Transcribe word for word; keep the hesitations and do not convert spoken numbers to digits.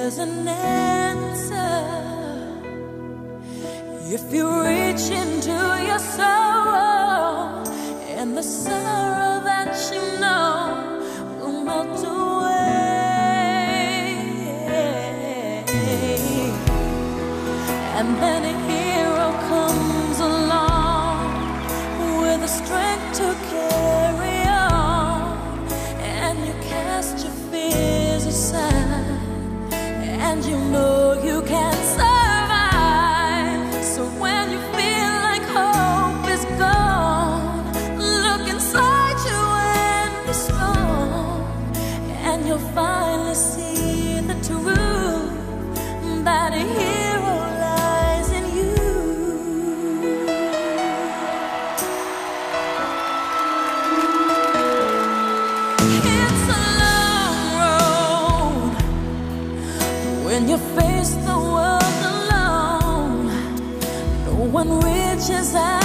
there's an answer. If you reach into your soul, and the sorrow that you know will melt away, and then a hero comes along with the strength to carry on, and you cast your fears aside, and you know you can survive. So when you feel like hope is gone, look inside you and be strong, and you'll finally see the truth that a hero lies in you. It's a long road when you face the world alone. No one reaches out